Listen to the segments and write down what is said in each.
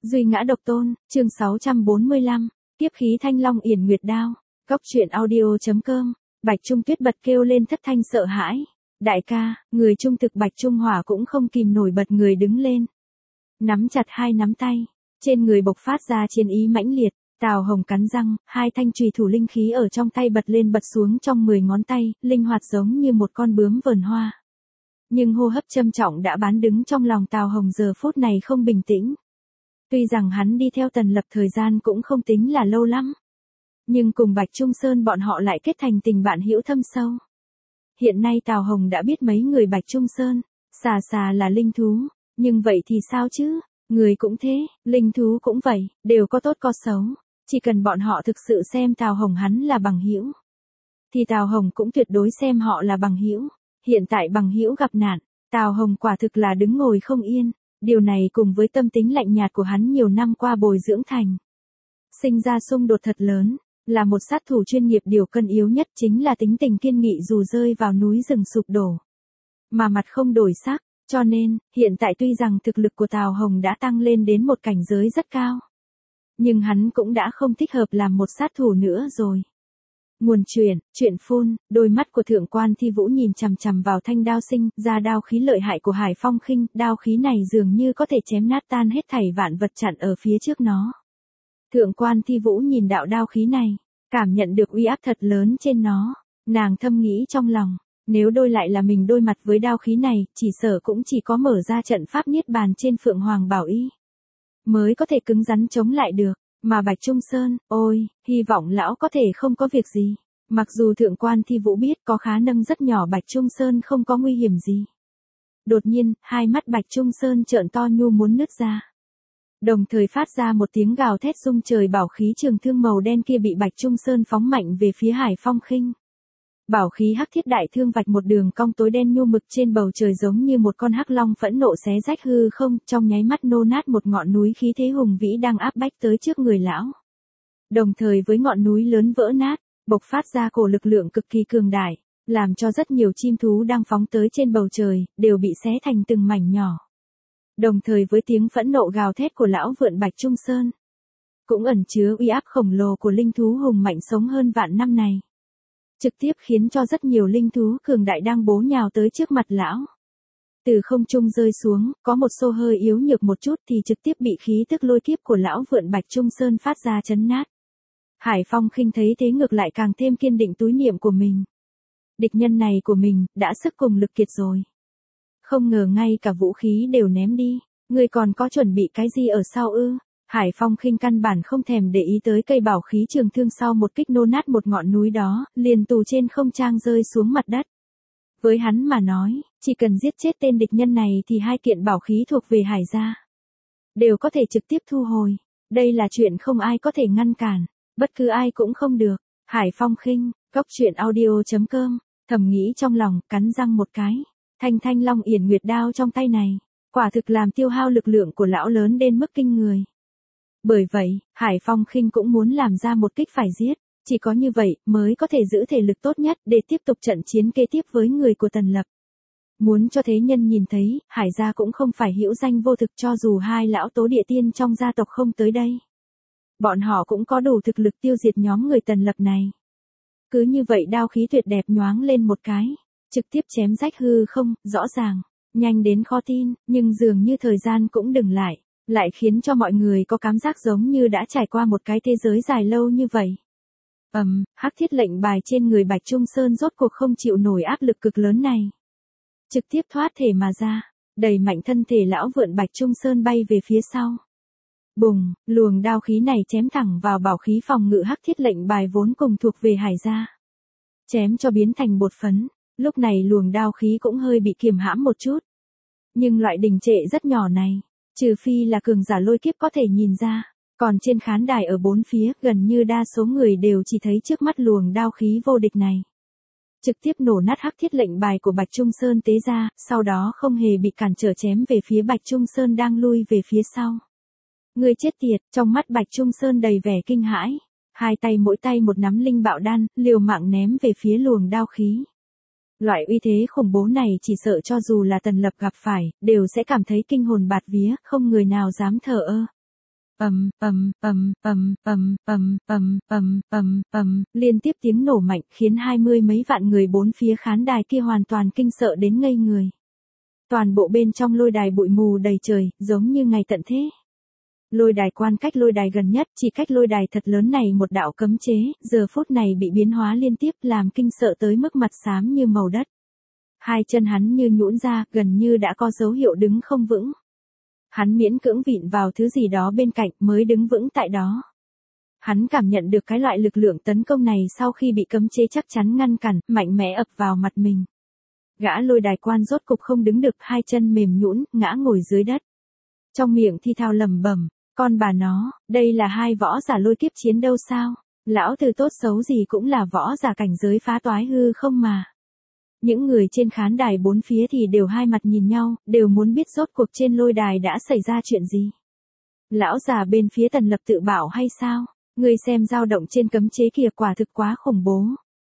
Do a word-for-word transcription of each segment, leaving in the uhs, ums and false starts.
Duy ngã độc tôn, chương sáu trăm bốn mươi lăm, Kiếp khí thanh long yển nguyệt đao. Góc truyện audio.com. Bạch Trung Tuyết bật kêu lên thất thanh sợ hãi. Đại ca, người trung thực Bạch Trung Hỏa cũng không kìm nổi bật người đứng lên. Nắm chặt hai nắm tay, trên người bộc phát ra chiến ý mãnh liệt. Tào Hồng cắn răng, hai thanh chùy thủ linh khí ở trong tay bật lên bật xuống trong mười ngón tay, linh hoạt giống như một con bướm vờn hoa. Nhưng hô hấp châm trọng đã bán đứng trong lòng Tào Hồng giờ phút này không bình tĩnh. Tuy rằng hắn đi theo Tần Lập thời gian cũng không tính là lâu lắm, nhưng cùng Bạch Trung Sơn bọn họ lại kết thành tình bạn hữu thâm sâu. Hiện nay Tào Hồng đã biết mấy người Bạch Trung Sơn, xà xà là linh thú, nhưng vậy thì sao chứ, người cũng thế, linh thú cũng vậy, đều có tốt có xấu, chỉ cần bọn họ thực sự xem Tào Hồng hắn là bằng hữu, thì Tào Hồng cũng tuyệt đối xem họ là bằng hữu. Hiện tại bằng hữu gặp nạn, Tào Hồng quả thực là đứng ngồi không yên. Điều này cùng với tâm tính lạnh nhạt của hắn nhiều năm qua bồi dưỡng thành, sinh ra xung đột thật lớn, là một sát thủ chuyên nghiệp điều cân yếu nhất chính là tính tình kiên nghị dù rơi vào núi rừng sụp đổ, mà mặt không đổi sắc, cho nên, hiện tại tuy rằng thực lực của Tào Hồng đã tăng lên đến một cảnh giới rất cao, nhưng hắn cũng đã không thích hợp làm một sát thủ nữa rồi. Nguồn truyện, truyện phun, đôi mắt của thượng quan Thi Vũ nhìn chằm chằm vào thanh đao sinh ra đao khí lợi hại của Hải Phong Khinh, đao khí này dường như có thể chém nát tan hết thảy vạn vật chặn ở phía trước nó. Thượng quan Thi Vũ nhìn đạo đao khí này, cảm nhận được uy áp thật lớn trên nó, nàng thầm nghĩ trong lòng, nếu đôi lại là mình đối mặt với đao khí này, chỉ sợ cũng chỉ có mở ra trận pháp niết bàn trên Phượng Hoàng Bảo Y, mới có thể cứng rắn chống lại được. Mà Bạch Trung Sơn, ôi, hy vọng lão có thể không có việc gì. Mặc dù thượng quan Thi Vũ biết có khả năng rất nhỏ Bạch Trung Sơn không có nguy hiểm gì. Đột nhiên, hai mắt Bạch Trung Sơn trợn to nhu muốn nứt ra. Đồng thời phát ra một tiếng gào thét rung trời, bảo khí trường thương màu đen kia bị Bạch Trung Sơn phóng mạnh về phía Hải Phong Khinh. Bảo khí hắc thiết đại thương vạch một đường cong tối đen nhu mực trên bầu trời giống như một con hắc long phẫn nộ xé rách hư không, trong nháy mắt nô nát một ngọn núi khí thế hùng vĩ đang áp bách tới trước người lão. Đồng thời với ngọn núi lớn vỡ nát, bộc phát ra cổ lực lượng cực kỳ cường đại, làm cho rất nhiều chim thú đang phóng tới trên bầu trời, đều bị xé thành từng mảnh nhỏ. Đồng thời với tiếng phẫn nộ gào thét của lão vượn Bạch Trung Sơn, cũng ẩn chứa uy áp khổng lồ của linh thú hùng mạnh sống hơn vạn năm này. Trực tiếp khiến cho rất nhiều linh thú cường đại đang bố nhào tới trước mặt lão. Từ không trung rơi xuống, có một xô hơi yếu nhược một chút thì trực tiếp bị khí tức lôi kiếp của lão vượn Bạch Trung Sơn phát ra chấn nát. Hải Phong Khinh thấy thế ngược lại càng thêm kiên định túi niệm của mình. Địch nhân này của mình, đã sức cùng lực kiệt rồi. Không ngờ ngay cả vũ khí đều ném đi, người còn có chuẩn bị cái gì ở sau ư? Hải Phong Khinh căn bản không thèm để ý tới cây bảo khí trường thương sau một kích nô nát một ngọn núi đó, liền tù trên không trang rơi xuống mặt đất. Với hắn mà nói, chỉ cần giết chết tên địch nhân này thì hai kiện bảo khí thuộc về Hải gia đều có thể trực tiếp thu hồi. Đây là chuyện không ai có thể ngăn cản, bất cứ ai cũng không được. Hải Phong Khinh, góc truyện audio.com, thầm nghĩ trong lòng, cắn răng một cái. Thanh thanh long yển nguyệt đao trong tay này, quả thực làm tiêu hao lực lượng của lão lớn đến mức kinh người. Bởi vậy, Hải Phong Khinh cũng muốn làm ra một kích phải giết, chỉ có như vậy mới có thể giữ thể lực tốt nhất để tiếp tục trận chiến kế tiếp với người của Tần Lập. Muốn cho thế nhân nhìn thấy, Hải gia cũng không phải hữu danh vô thực, cho dù hai lão tố địa tiên trong gia tộc không tới đây. Bọn họ cũng có đủ thực lực tiêu diệt nhóm người Tần Lập này. Cứ như vậy đao khí tuyệt đẹp nhoáng lên một cái, trực tiếp chém rách hư không, rõ ràng, nhanh đến khó tin, nhưng dường như thời gian cũng dừng lại. Lại khiến cho mọi người có cảm giác giống như đã trải qua một cái thế giới dài lâu như vậy. Ầm, um, hắc thiết lệnh bài trên người Bạch Trung Sơn rốt cuộc không chịu nổi áp lực cực lớn này. Trực tiếp thoát thể mà ra, đẩy mạnh thân thể lão vượn Bạch Trung Sơn bay về phía sau. Bùng, luồng đao khí này chém thẳng vào bảo khí phòng ngự hắc thiết lệnh bài vốn cùng thuộc về Hải gia. Chém cho biến thành bột phấn, lúc này luồng đao khí cũng hơi bị kiềm hãm một chút. Nhưng loại đình trệ rất nhỏ này, trừ phi là cường giả lôi kiếp có thể nhìn ra, còn trên khán đài ở bốn phía gần như đa số người đều chỉ thấy trước mắt luồng đao khí vô địch này. Trực tiếp nổ nát hắc thiết lệnh bài của Bạch Trung Sơn tế ra, sau đó không hề bị cản trở chém về phía Bạch Trung Sơn đang lui về phía sau. Người chết tiệt, trong mắt Bạch Trung Sơn đầy vẻ kinh hãi, hai tay mỗi tay một nắm linh bạo đan, liều mạng ném về phía luồng đao khí. Loại uy thế khủng bố này chỉ sợ cho dù là Tần Lập gặp phải, đều sẽ cảm thấy kinh hồn bạt vía, không người nào dám thờ ơ. Ầm, ầm, ầm, ầm, ầm, ầm, ầm, ầm, ầm, ầm, liên tiếp tiếng nổ mạnh khiến hai mươi mấy vạn người bốn phía khán đài kia hoàn toàn kinh sợ đến ngây người. Toàn bộ bên trong lôi đài bụi mù đầy trời, giống như ngày tận thế. Lôi đài quan cách lôi đài gần nhất, chỉ cách lôi đài thật lớn này một đạo cấm chế, giờ phút này bị biến hóa liên tiếp làm kinh sợ tới mức mặt xám như màu đất. Hai chân hắn như nhũn ra, gần như đã có dấu hiệu đứng không vững. Hắn miễn cưỡng vịn vào thứ gì đó bên cạnh mới đứng vững tại đó. Hắn cảm nhận được cái loại lực lượng tấn công này sau khi bị cấm chế chắc chắn ngăn cản, mạnh mẽ ập vào mặt mình. Gã lôi đài quan rốt cục không đứng được, hai chân mềm nhũn, ngã ngồi dưới đất. Trong miệng thi thao lẩm bẩm, con bà nó, đây là hai võ giả lôi kiếp chiến đâu sao? Lão tử tốt xấu gì cũng là võ giả cảnh giới phá toái hư không mà. Những người trên khán đài bốn phía thì đều hai mặt nhìn nhau, đều muốn biết rốt cuộc trên lôi đài đã xảy ra chuyện gì. Lão già bên phía Tần Lập tự bảo hay sao? Người xem dao động trên cấm chế kia quả thực quá khủng bố.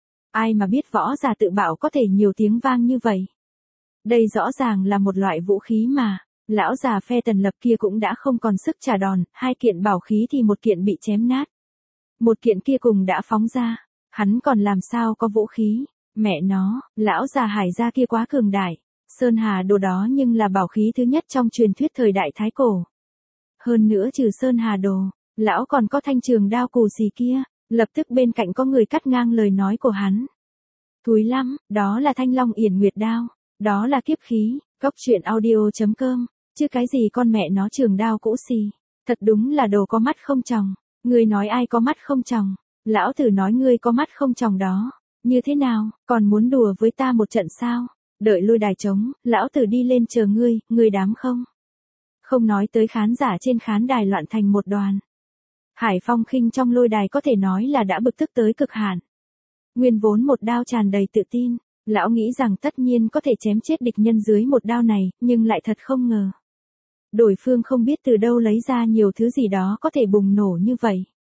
Ai mà biết võ giả tự bảo có thể nhiều tiếng vang như vậy. Đây rõ ràng là một loại vũ khí mà. Lão già phe Tần Lập kia cũng đã không còn sức trả đòn, hai kiện bảo khí thì một kiện bị chém nát. Một kiện kia cùng đã phóng ra. Hắn còn làm sao có vũ khí. Mẹ nó, lão già Hải gia kia quá cường đại. Sơn Hà đồ đó nhưng là bảo khí thứ nhất trong truyền thuyết thời đại Thái Cổ. Hơn nữa trừ Sơn Hà đồ, lão còn có thanh trường đao cù xì kia. Lập tức bên cạnh có người cắt ngang lời nói của hắn. Thúi lắm, đó là Thanh Long Yển Nguyệt đao. Đó là kiếp khí, cốc truyện audio chấm com. Chứ cái gì con mẹ nó trường đao cũ xì. Thật đúng là đồ có mắt không tròng. Ngươi nói ai có mắt không tròng. Lão tử nói ngươi có mắt không tròng đó. Như thế nào, còn muốn đùa với ta một trận sao? Đợi lôi đài trống, lão tử đi lên chờ ngươi, ngươi đám không? Không nói tới khán giả trên khán đài loạn thành một đoàn. Hải Phong Khinh trong lôi đài có thể nói là đã bực tức tới cực hạn. Nguyên vốn một đao tràn đầy tự tin, lão nghĩ rằng tất nhiên có thể chém chết địch nhân dưới một đao này, nhưng lại thật không ngờ. Đối phương không biết từ đâu lấy ra nhiều thứ gì đó có thể bùng nổ như vậy.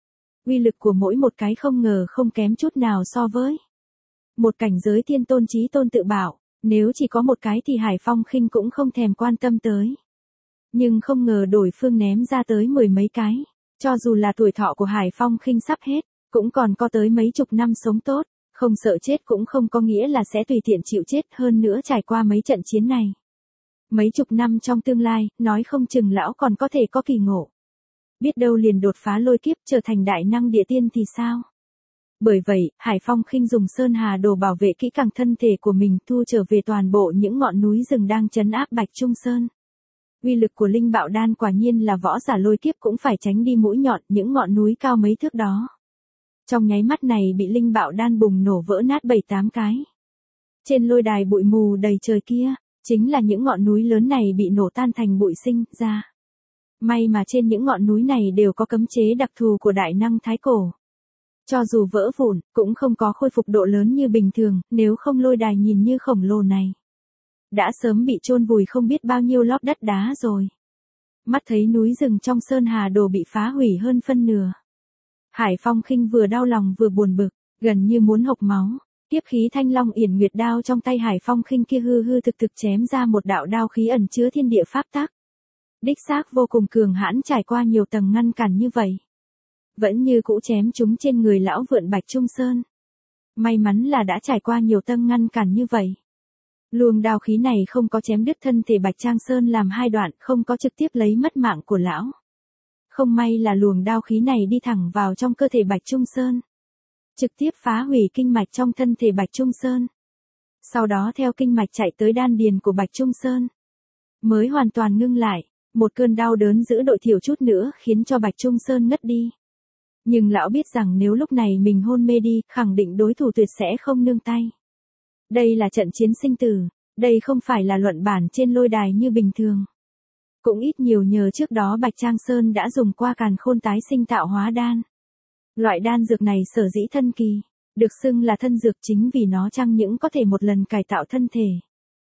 Uy lực của mỗi một cái không ngờ không kém chút nào so với một cảnh giới thiên tôn chí tôn tự bảo, nếu chỉ có một cái thì Hải Phong Khinh cũng không thèm quan tâm tới. Nhưng không ngờ đối phương ném ra tới mười mấy cái, cho dù là tuổi thọ của Hải Phong Khinh sắp hết, cũng còn có tới mấy chục năm sống tốt, không sợ chết cũng không có nghĩa là sẽ tùy tiện chịu chết, hơn nữa trải qua mấy trận chiến này. Mấy chục năm trong tương lai, nói không chừng lão còn có thể có kỳ ngộ. Biết đâu liền đột phá lôi kiếp trở thành đại năng địa tiên thì sao? Bởi vậy, Hải Phong Khinh dùng Sơn Hà đồ bảo vệ kỹ càng thân thể của mình, thu trở về toàn bộ những ngọn núi rừng đang trấn áp Bạch Trung Sơn. Uy lực của linh bạo đan quả nhiên là võ giả lôi kiếp cũng phải tránh đi mũi nhọn những ngọn núi cao mấy thước đó. Trong nháy mắt này bị linh bạo đan bùng nổ vỡ nát bảy tám cái. Trên lôi đài bụi mù đầy trời kia, chính là những ngọn núi lớn này bị nổ tan thành bụi sinh ra. May mà trên những ngọn núi này đều có cấm chế đặc thù của đại năng Thái Cổ. Cho dù vỡ vụn, cũng không có khôi phục độ lớn như bình thường, nếu không lôi đài nhìn như khổng lồ này đã sớm bị chôn vùi không biết bao nhiêu lót đất đá rồi. Mắt thấy núi rừng trong Sơn Hà đồ bị phá hủy hơn phân nửa. Hải Phong Khinh vừa đau lòng vừa buồn bực, gần như muốn hộc máu. Tiếp khí Thanh Long Yển Nguyệt đao trong tay Hải Phong Khinh kia hư hư thực thực chém ra một đạo đao khí ẩn chứa thiên địa pháp tắc. Đích xác vô cùng cường hãn, trải qua nhiều tầng ngăn cản như vậy, vẫn như cũ chém chúng trên người lão vượn Bạch Trung Sơn. May mắn là đã trải qua nhiều tầng ngăn cản như vậy. Luồng đao khí này không có chém đứt thân thể Bạch Trang Sơn làm hai đoạn, không có trực tiếp lấy mất mạng của lão. Không may là luồng đao khí này đi thẳng vào trong cơ thể Bạch Trung Sơn, trực tiếp phá hủy kinh mạch trong thân thể Bạch Trung Sơn. Sau đó theo kinh mạch chạy tới đan điền của Bạch Trung Sơn, mới hoàn toàn ngưng lại. Một cơn đau đớn dữ dội thiểu chút nữa khiến cho Bạch Trung Sơn ngất đi. Nhưng lão biết rằng nếu lúc này mình hôn mê đi, khẳng định đối thủ tuyệt sẽ không nương tay. Đây là trận chiến sinh tử, đây không phải là luận bản trên lôi đài như bình thường. Cũng ít nhiều nhờ trước đó Bạch Trang Sơn đã dùng qua càn khôn tái sinh tạo hóa đan. Loại đan dược này sở dĩ thân kỳ, được xưng là thân dược chính vì nó chẳng những có thể một lần cải tạo thân thể,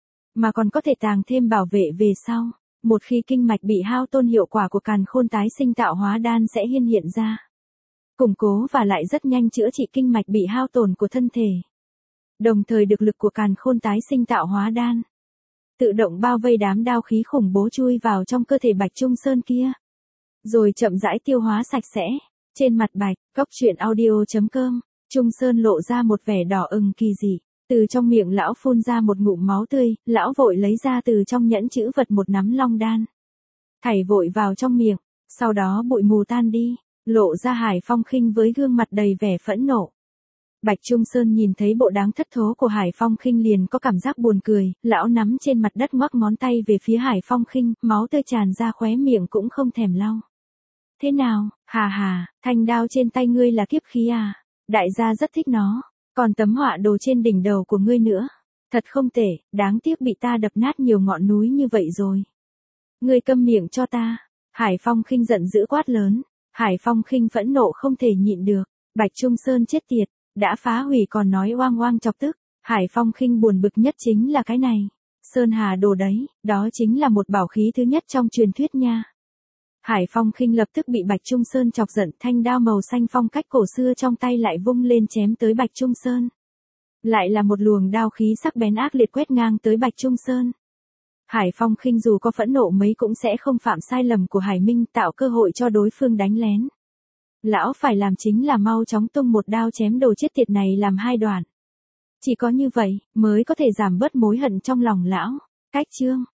mà còn có thể tàng thêm bảo vệ về sau. Một khi kinh mạch bị hao tổn, hiệu quả của càn khôn tái sinh tạo hóa đan sẽ hiển hiện ra. Củng cố và lại rất nhanh chữa trị kinh mạch bị hao tổn của thân thể. Đồng thời được lực của càn khôn tái sinh tạo hóa đan tự động bao vây đám đao khí khủng bố chui vào trong cơ thể Bạch Trung Sơn kia. rồi chậm rãi tiêu hóa sạch sẽ. Trên mặt Bạch, Cốc truyện audio chấm com, Trung Sơn lộ ra một vẻ đỏ ửng kỳ dị. Từ trong miệng lão phun ra một ngụm máu tươi, lão vội lấy ra từ trong nhẫn chữ vật một nắm long đan. Thảy vội vào trong miệng, sau đó bụi mù tan đi, lộ ra Hải Phong Khinh với gương mặt đầy vẻ phẫn nộ. Bạch Trung Sơn nhìn thấy bộ dáng thất thố của Hải Phong Khinh liền có cảm giác buồn cười, lão nắm trên mặt đất ngoắc ngón tay về phía Hải Phong Khinh, máu tươi tràn ra khóe miệng cũng không thèm lau. Thế nào, hà hà, thanh đao trên tay ngươi là kiếp khí à? Đại gia rất thích nó, còn tấm họa đồ trên đỉnh đầu của ngươi nữa. Thật không tệ, đáng tiếc bị ta đập nát nhiều ngọn núi như vậy rồi. Ngươi câm miệng cho ta. Hải Phong Khinh giận dữ quát lớn. Hải Phong Khinh phẫn nộ không thể nhịn được. Bạch Trung Sơn chết tiệt, đã phá hủy còn nói oang oang chọc tức. Hải Phong Khinh buồn bực nhất chính là cái này. Sơn Hà đồ đấy, đó chính là một bảo khí thứ nhất trong truyền thuyết nha. Hải Phong Khinh lập tức bị Bạch Trung Sơn chọc giận, thanh đao màu xanh phong cách cổ xưa trong tay lại vung lên chém tới Bạch Trung Sơn. Lại là một luồng đao khí sắc bén ác liệt quét ngang tới Bạch Trung Sơn. Hải Phong Khinh dù có phẫn nộ mấy cũng sẽ không phạm sai lầm của Hải Minh, tạo cơ hội cho đối phương đánh lén. Lão phải làm chính là mau chóng tung một đao chém đồ chết tiệt này làm hai đoạn. Chỉ có như vậy, mới có thể giảm bớt mối hận trong lòng lão. Cách chương